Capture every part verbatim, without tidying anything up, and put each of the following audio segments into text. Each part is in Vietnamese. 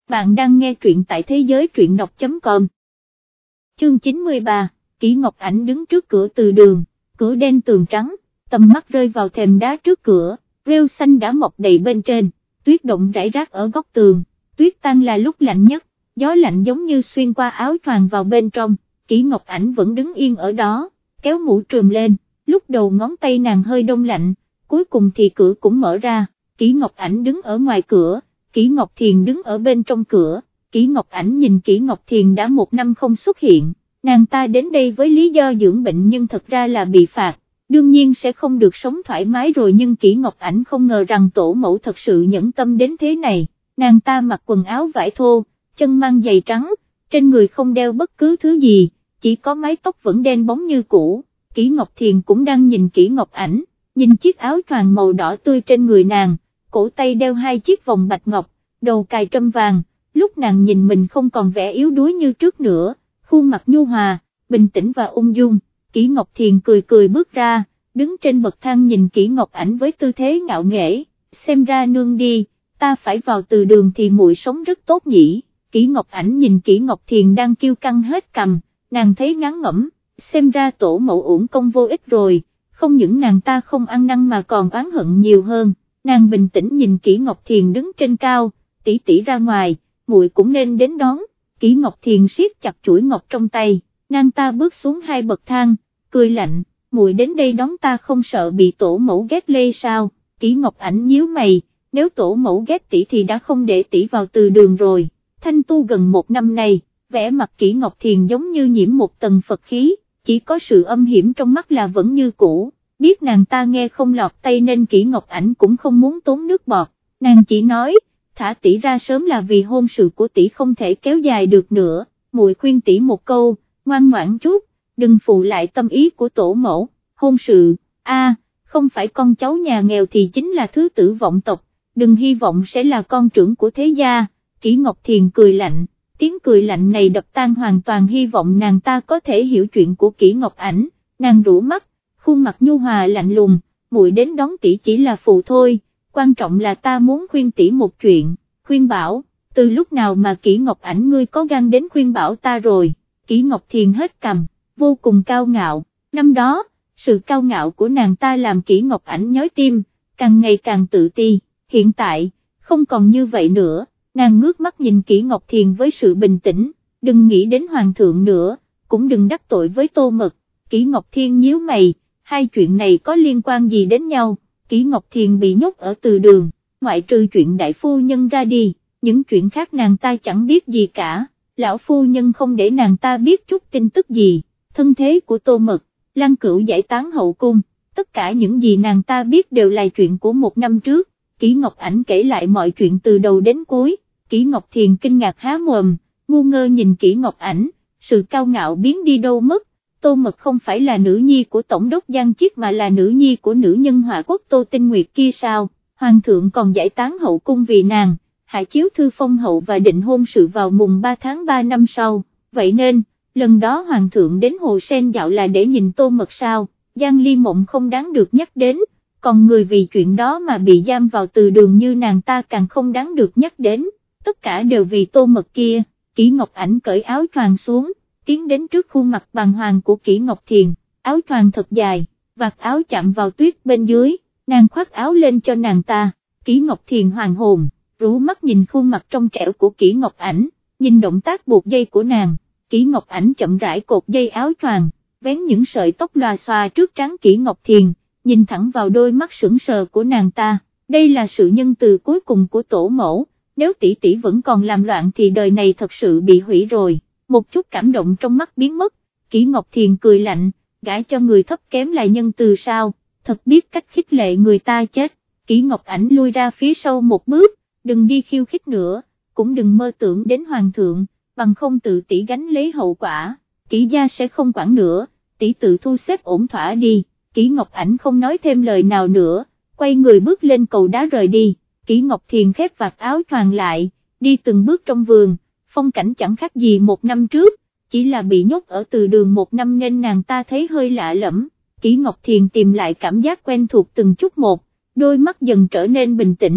Bạn đang nghe truyện tại thế giới truyện đọc chấm com. Chương chín mươi ba, Kỷ Ngọc Ảnh đứng trước cửa từ đường, cửa đen tường trắng, tầm mắt rơi vào thềm đá trước cửa, rêu xanh đã mọc đầy bên trên, tuyết động rải rác ở góc tường, tuyết tan là lúc lạnh nhất, gió lạnh giống như xuyên qua áo choàng vào bên trong, Kỷ Ngọc Ảnh vẫn đứng yên ở đó, kéo mũ trùm lên, lúc đầu ngón tay nàng hơi đông lạnh, cuối cùng thì cửa cũng mở ra, Kỷ Ngọc Ảnh đứng ở ngoài cửa. Kỷ Ngọc Thiền đứng ở bên trong cửa, Kỷ Ngọc Ảnh nhìn Kỷ Ngọc Thiền đã một năm không xuất hiện, nàng ta đến đây với lý do dưỡng bệnh nhưng thật ra là bị phạt, đương nhiên sẽ không được sống thoải mái rồi nhưng Kỷ Ngọc Ảnh không ngờ rằng tổ mẫu thật sự nhẫn tâm đến thế này, nàng ta mặc quần áo vải thô, chân mang giày trắng, trên người không đeo bất cứ thứ gì, chỉ có mái tóc vẫn đen bóng như cũ, Kỷ Ngọc Thiền cũng đang nhìn Kỷ Ngọc Ảnh, nhìn chiếc áo choàng màu đỏ tươi trên người nàng, cổ tay đeo hai chiếc vòng bạch ngọc, đầu cài trâm vàng, lúc nàng nhìn mình không còn vẻ yếu đuối như trước nữa, khuôn mặt nhu hòa, bình tĩnh và ung dung, Kỷ Ngọc Thiền cười cười bước ra, đứng trên bậc thang nhìn Kỷ Ngọc Ảnh với tư thế ngạo nghễ, xem ra nương đi, ta phải vào từ đường thì muội sống rất tốt nhỉ, Kỷ Ngọc Ảnh nhìn Kỷ Ngọc Thiền đang kiêu căng hết cằm, nàng thấy ngán ngẩm, xem ra tổ mẫu uổng công vô ích rồi, không những nàng ta không ăn năn mà còn oán hận nhiều hơn. Nàng bình tĩnh nhìn Kỷ Ngọc Thiền đứng trên cao, tỷ tỷ ra ngoài, muội cũng nên đến đón, Kỷ Ngọc Thiền siết chặt chuỗi ngọc trong tay, nàng ta bước xuống hai bậc thang, cười lạnh, muội đến đây đón ta không sợ bị tổ mẫu ghét lê sao, Kỷ Ngọc Ảnh nhíu mày, nếu tổ mẫu ghét tỷ thì đã không để tỷ vào từ đường rồi, thanh tu gần một năm nay, vẻ mặt Kỷ Ngọc Thiền giống như nhiễm một tầng Phật khí, chỉ có sự âm hiểm trong mắt là vẫn như cũ. Biết nàng ta nghe không lọt tay nên Kỷ Ngọc Ảnh cũng không muốn tốn nước bọt, nàng chỉ nói, thả tỷ ra sớm là vì hôn sự của tỷ không thể kéo dài được nữa, muội khuyên tỷ một câu, ngoan ngoãn chút, đừng phụ lại tâm ý của tổ mẫu, hôn sự, a, không phải con cháu nhà nghèo thì chính là thứ tử vọng tộc, đừng hy vọng sẽ là con trưởng của thế gia, Kỷ Ngọc Thiền cười lạnh, tiếng cười lạnh này đập tan hoàn toàn hy vọng nàng ta có thể hiểu chuyện của Kỷ Ngọc Ảnh, nàng rũ mắt, khuôn mặt nhu hòa lạnh lùng, muội đến đón tỷ chỉ là phụ thôi, quan trọng là ta muốn khuyên tỷ một chuyện, khuyên bảo, từ lúc nào mà Kỷ Ngọc Ảnh ngươi có gan đến khuyên bảo ta rồi, Kỷ Ngọc Thiền hết cằm, vô cùng cao ngạo, năm đó, sự cao ngạo của nàng ta làm Kỷ Ngọc Ảnh nhói tim, càng ngày càng tự ti, hiện tại, không còn như vậy nữa, nàng ngước mắt nhìn Kỷ Ngọc Thiền với sự bình tĩnh, đừng nghĩ đến hoàng thượng nữa, cũng đừng đắc tội với Tô Mật, Kỷ Ngọc Thiền nhíu mày, hai chuyện này có liên quan gì đến nhau, Kỷ Ngọc Thiền bị nhốt ở từ đường, ngoại trừ chuyện đại phu nhân ra đi, những chuyện khác nàng ta chẳng biết gì cả, lão phu nhân không để nàng ta biết chút tin tức gì, thân thế của Tô Mật, Lăng Cửu giải tán hậu cung, tất cả những gì nàng ta biết đều là chuyện của một năm trước, Kỷ Ngọc Ảnh kể lại mọi chuyện từ đầu đến cuối, Kỷ Ngọc Thiền kinh ngạc há mồm, ngu ngơ nhìn Kỷ Ngọc Ảnh, sự cao ngạo biến đi đâu mất. Tô Mật không phải là nữ nhi của Tổng đốc Giang Chiết mà là nữ nhi của nữ nhân Hỏa Quốc Tô Tinh Nguyệt kia sao, Hoàng thượng còn giải tán hậu cung vì nàng, hạ chiếu thư phong hậu và định hôn sự vào mùng ba tháng ba năm sau, vậy nên, lần đó Hoàng thượng đến Hồ Sen dạo là để nhìn Tô Mật sao, Giang Ly Mộng không đáng được nhắc đến, còn người vì chuyện đó mà bị giam vào từ đường như nàng ta càng không đáng được nhắc đến, tất cả đều vì Tô Mật kia, Kỷ Ngọc Ảnh cởi áo choàng xuống, tiến đến trước khuôn mặt bàng hoàng của Kỷ Ngọc Thiền, áo choàng thật dài, vạt áo chạm vào tuyết bên dưới, nàng khoác áo lên cho nàng ta, Kỷ Ngọc Thiền hoàng hồn, rũ mắt nhìn khuôn mặt trong trẻo của Kỷ Ngọc Ảnh, nhìn động tác buộc dây của nàng, Kỷ Ngọc Ảnh chậm rãi cột dây áo choàng, vén những sợi tóc lòa xòa trước trán Kỷ Ngọc Thiền, nhìn thẳng vào đôi mắt sững sờ của nàng ta, đây là sự nhân từ cuối cùng của tổ mẫu, nếu tỷ tỷ vẫn còn làm loạn thì đời này thật sự bị hủy rồi. Một chút cảm động trong mắt biến mất, Kỷ Ngọc Thiền cười lạnh, gả cho người thấp kém là nhân từ sao, thật biết cách khích lệ người ta chết, Kỷ Ngọc Ảnh lui ra phía sau một bước, đừng đi khiêu khích nữa, cũng đừng mơ tưởng đến hoàng thượng, bằng không tự tỷ gánh lấy hậu quả, Kỷ gia sẽ không quản nữa, tỷ tự thu xếp ổn thỏa đi, Kỷ Ngọc Ảnh không nói thêm lời nào nữa, quay người bước lên cầu đá rời đi, Kỷ Ngọc Thiền khép vạt áo choàng lại, đi từng bước trong vườn. Phong cảnh chẳng khác gì một năm trước, chỉ là bị nhốt ở từ đường một năm nên nàng ta thấy hơi lạ lẫm, Kỷ Ngọc Thiền tìm lại cảm giác quen thuộc từng chút một, đôi mắt dần trở nên bình tĩnh,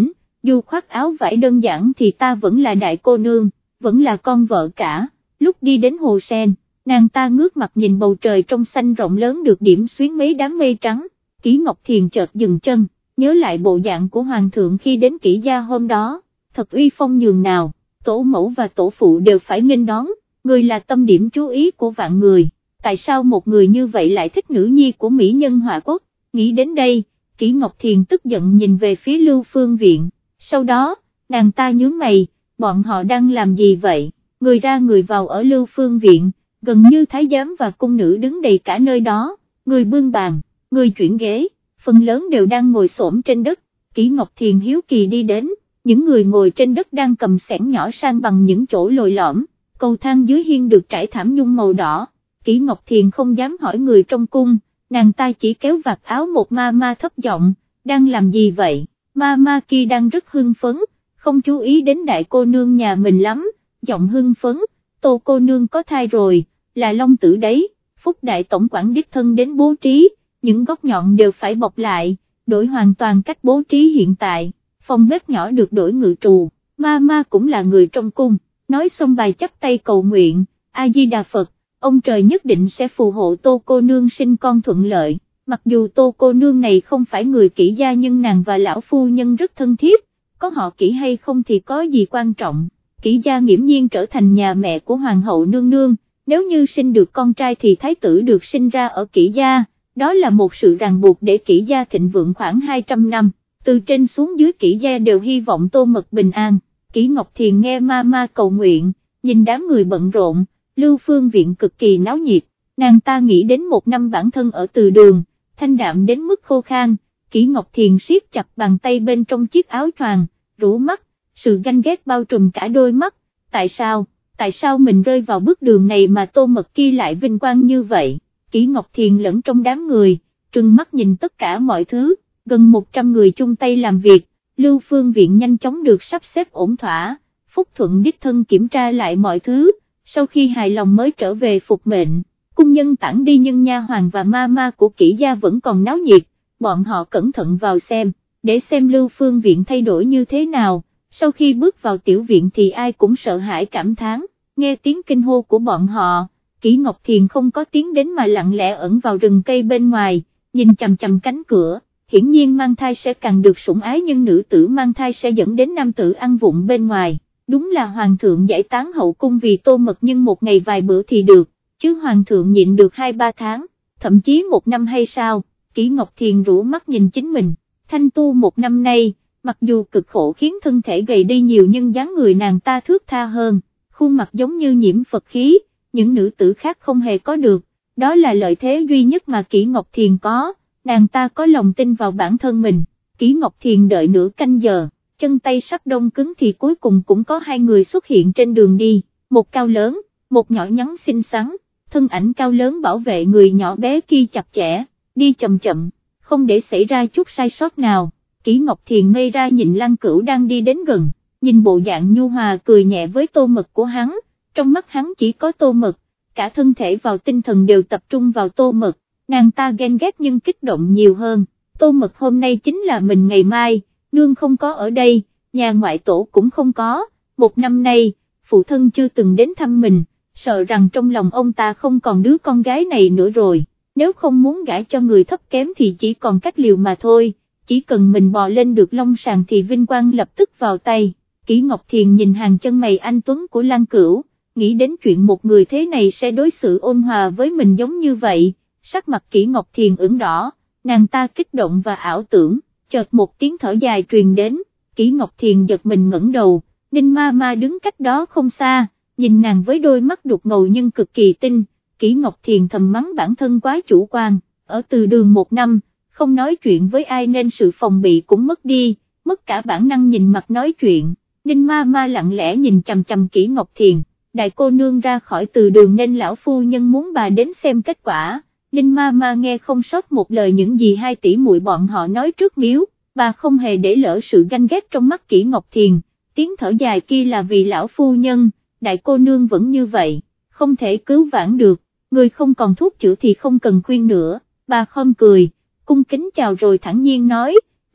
dù khoác áo vải đơn giản thì ta vẫn là đại cô nương, vẫn là con vợ cả. Lúc đi đến hồ sen, nàng ta ngước mặt nhìn bầu trời trong xanh rộng lớn được điểm xuyến mấy đám mây trắng. Kỷ Ngọc Thiền chợt dừng chân, nhớ lại bộ dạng của hoàng thượng khi đến Kỷ gia hôm đó, thật uy phong nhường nào, tổ mẫu và tổ phụ đều phải nghênh đón, người là tâm điểm chú ý của vạn người, tại sao một người như vậy lại thích nữ nhi của mỹ nhân Hòa Quốc? Nghĩ đến đây, Kỷ Ngọc Thiền tức giận nhìn về phía Lưu Phương Viện, sau đó, nàng ta nhướng mày, bọn họ đang làm gì vậy? Người ra người vào ở Lưu Phương Viện, gần như thái giám và cung nữ đứng đầy cả nơi đó, người bưng bàn, người chuyển ghế, phần lớn đều đang ngồi xổm trên đất. Kỷ Ngọc Thiền hiếu kỳ đi đến, những người ngồi trên đất đang cầm xẻng nhỏ san bằng những chỗ lồi lõm, cầu thang dưới hiên được trải thảm nhung màu đỏ. Kỷ Ngọc Thiền không dám hỏi người trong cung, nàng ta chỉ kéo vạt áo một ma ma thấp giọng, đang làm gì vậy? Ma ma kia đang rất hưng phấn, không chú ý đến đại cô nương nhà mình lắm, giọng hưng phấn, Tô cô nương có thai rồi, là long tử đấy. Phúc đại tổng quản đích thân đến bố trí, những góc nhọn đều phải bọc lại, đổi hoàn toàn cách bố trí hiện tại, phòng bếp nhỏ được đổi ngự trù, ma ma cũng là người trong cung, nói xong bài chắp tay cầu nguyện, A Di Đà Phật, ông trời nhất định sẽ phù hộ Tô cô nương sinh con thuận lợi. Mặc dù Tô cô nương này không phải người Kỷ gia nhưng nàng và lão phu nhân rất thân thiết, có họ Kỷ hay không thì có gì quan trọng, Kỷ gia nghiễm nhiên trở thành nhà mẹ của hoàng hậu nương nương, nếu như sinh được con trai thì thái tử được sinh ra ở Kỷ gia, đó là một sự ràng buộc để Kỷ gia thịnh vượng khoảng hai trăm năm, từ trên xuống dưới Kỷ gia đều hy vọng Tô Mật bình an. Kỷ Ngọc Thiền nghe ma ma cầu nguyện, nhìn đám người bận rộn, Lưu Phương Viện cực kỳ náo nhiệt, nàng ta nghĩ đến một năm bản thân ở Từ Đường, thanh đạm đến mức khô khan. Kỷ Ngọc Thiền siết chặt bàn tay bên trong chiếc áo choàng, rũ mắt, sự ganh ghét bao trùm cả đôi mắt, tại sao, tại sao mình rơi vào bước đường này mà Tô Mật kia lại vinh quang như vậy? Kỷ Ngọc Thiền lẫn trong đám người, trừng mắt nhìn tất cả mọi thứ, gần một trăm người chung tay làm việc, Lưu Phương Viện nhanh chóng được sắp xếp ổn thỏa, Phúc Thuận đích thân kiểm tra lại mọi thứ, sau khi hài lòng mới trở về phục mệnh. Cung nhân tản đi nhưng nha hoàn và ma ma của Kỷ gia vẫn còn náo nhiệt, bọn họ cẩn thận vào xem, để xem Lưu Phương Viện thay đổi như thế nào. Sau khi bước vào tiểu viện thì ai cũng sợ hãi cảm thán, nghe tiếng kinh hô của bọn họ, Kỷ Ngọc Thiền không có tiếng đến mà lặng lẽ ẩn vào rừng cây bên ngoài, nhìn chằm chằm cánh cửa, hiển nhiên mang thai sẽ càng được sủng ái nhưng nữ tử mang thai sẽ dẫn đến nam tử ăn vụng bên ngoài, đúng là hoàng thượng giải tán hậu cung vì Tô Mật nhưng một ngày vài bữa thì được, chứ hoàng thượng nhịn được hai ba tháng, thậm chí một năm hay sao? Kỷ Ngọc Thiền rũ mắt nhìn chính mình, thanh tu một năm nay, mặc dù cực khổ khiến thân thể gầy đi nhiều nhưng dáng người nàng ta thướt tha hơn, khuôn mặt giống như nhiễm Phật khí, những nữ tử khác không hề có được, đó là lợi thế duy nhất mà Kỷ Ngọc Thiền có, nàng ta có lòng tin vào bản thân mình. Kỷ Ngọc Thiền đợi nửa canh giờ, chân tay sắp đông cứng thì cuối cùng cũng có hai người xuất hiện trên đường đi, một cao lớn, một nhỏ nhắn xinh xắn, thân ảnh cao lớn bảo vệ người nhỏ bé kia chặt chẽ, đi chậm chậm, không để xảy ra chút sai sót nào. Kỷ Ngọc Thiền ngây ra nhìn Lăng Cửu đang đi đến gần, nhìn bộ dạng nhu hòa cười nhẹ với Tô Mật của hắn, trong mắt hắn chỉ có Tô Mật, cả thân thể vào tinh thần đều tập trung vào Tô Mật, nàng ta ghen ghét nhưng kích động nhiều hơn, Tô Mật hôm nay chính là mình ngày mai, nương không có ở đây, nhà ngoại tổ cũng không có, một năm nay, phụ thân chưa từng đến thăm mình, sợ rằng trong lòng ông ta không còn đứa con gái này nữa rồi, nếu không muốn gả cho người thấp kém thì chỉ còn cách liều mà thôi. Chỉ cần mình bò lên được long sàng thì vinh quang lập tức vào tay. Kỷ Ngọc Thiền nhìn hàng chân mày anh tuấn của Lăng Cửu, nghĩ đến chuyện một người thế này sẽ đối xử ôn hòa với mình giống như vậy, sắc mặt Kỷ Ngọc Thiền ửng đỏ, nàng ta kích động và ảo tưởng, chợt một tiếng thở dài truyền đến, Kỷ Ngọc Thiền giật mình ngẩng đầu, Ninh ma ma đứng cách đó không xa, nhìn nàng với đôi mắt đục ngầu nhưng cực kỳ tinh, Kỷ Ngọc Thiền thầm mắng bản thân quá chủ quan, ở Từ Đường một năm, không nói chuyện với ai nên sự phòng bị cũng mất đi, mất cả bản năng nhìn mặt nói chuyện. Ninh ma ma lặng lẽ nhìn chằm chằm Kỷ Ngọc Thiền, đại cô nương ra khỏi Từ Đường nên lão phu nhân muốn bà đến xem kết quả. Ninh ma ma nghe không sót một lời những gì hai tỷ muội bọn họ nói trước miếu, bà không hề để lỡ sự ganh ghét trong mắt Kỷ Ngọc Thiền, tiếng thở dài kia là vì lão phu nhân, đại cô nương vẫn như vậy, không thể cứu vãn được, người không còn thuốc chữa thì không cần khuyên nữa, bà khom cười, cung kính chào rồi thẳng nhiên nói,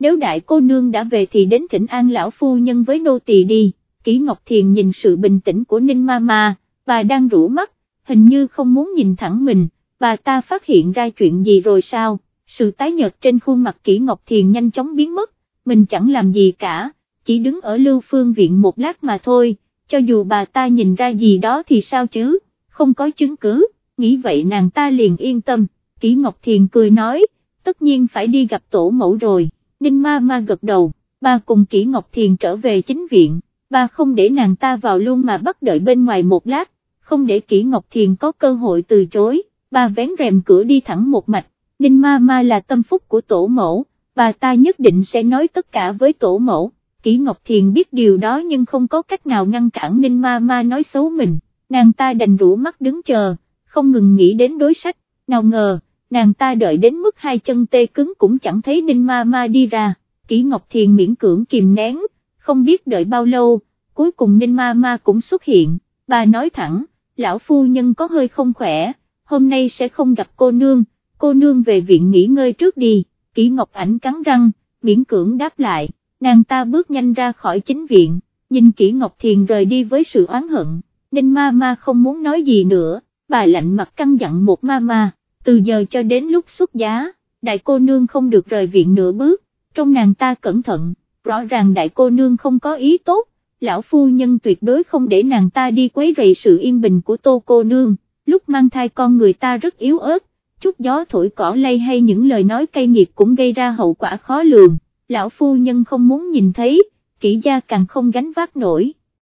nếu đại cô nương đã về thì đến thỉnh an lão phu nhân với nô tỳ đi. Kỷ Ngọc Thiền nhìn sự bình tĩnh của Ninh ma ma, bà đang rũ mắt, hình như không muốn nhìn thẳng mình, bà ta phát hiện ra chuyện gì rồi sao? Sự tái nhợt trên khuôn mặt Kỷ Ngọc Thiền nhanh chóng biến mất, mình chẳng làm gì cả, chỉ đứng ở Lưu Phương Viện một lát mà thôi, cho dù bà ta nhìn ra gì đó thì sao chứ, không có chứng cứ, nghĩ vậy nàng ta liền yên tâm. Kỷ Ngọc Thiền cười nói, tất nhiên phải đi gặp tổ mẫu rồi. Ninh ma ma gật đầu, bà cùng Kỷ Ngọc Thiền trở về chính viện, bà không để nàng ta vào luôn mà bắt đợi bên ngoài một lát, không để Kỷ Ngọc Thiền có cơ hội từ chối, bà vén rèm cửa đi thẳng một mạch. Ninh ma ma là tâm phúc của tổ mẫu, bà ta nhất định sẽ nói tất cả với tổ mẫu. Kỷ Ngọc Thiền biết điều đó nhưng không có cách nào ngăn cản Ninh ma ma nói xấu mình, nàng ta đành rũ mắt đứng chờ, không ngừng nghĩ đến đối sách, nào ngờ, nàng ta đợi đến mức hai chân tê cứng cũng chẳng thấy Ninh ma ma đi ra. Kỷ Ngọc Thiền miễn cưỡng kìm nén, không biết đợi bao lâu, cuối cùng Ninh ma ma cũng xuất hiện, bà nói thẳng, lão phu nhân có hơi không khỏe, hôm nay sẽ không gặp cô nương, cô nương về viện nghỉ ngơi trước đi. Kỷ Ngọc Ảnh cắn răng, miễn cưỡng đáp lại, nàng ta bước nhanh ra khỏi chính viện, nhìn Kỷ Ngọc Thiền rời đi với sự oán hận. Ninh ma ma không muốn nói gì nữa, bà lạnh mặt căn dặn một ma ma, từ giờ cho đến lúc xuất giá, đại cô nương không được rời viện nửa bước, trong nàng ta cẩn thận, rõ ràng đại cô nương không có ý tốt, lão phu nhân tuyệt đối không để nàng ta đi quấy rầy sự yên bình của Tô cô nương, lúc mang thai con người ta rất yếu ớt, chút gió thổi cỏ lay hay những lời nói cay nghiệt cũng gây ra hậu quả khó lường, lão phu nhân không muốn nhìn thấy, Kỷ gia càng không gánh vác nổi.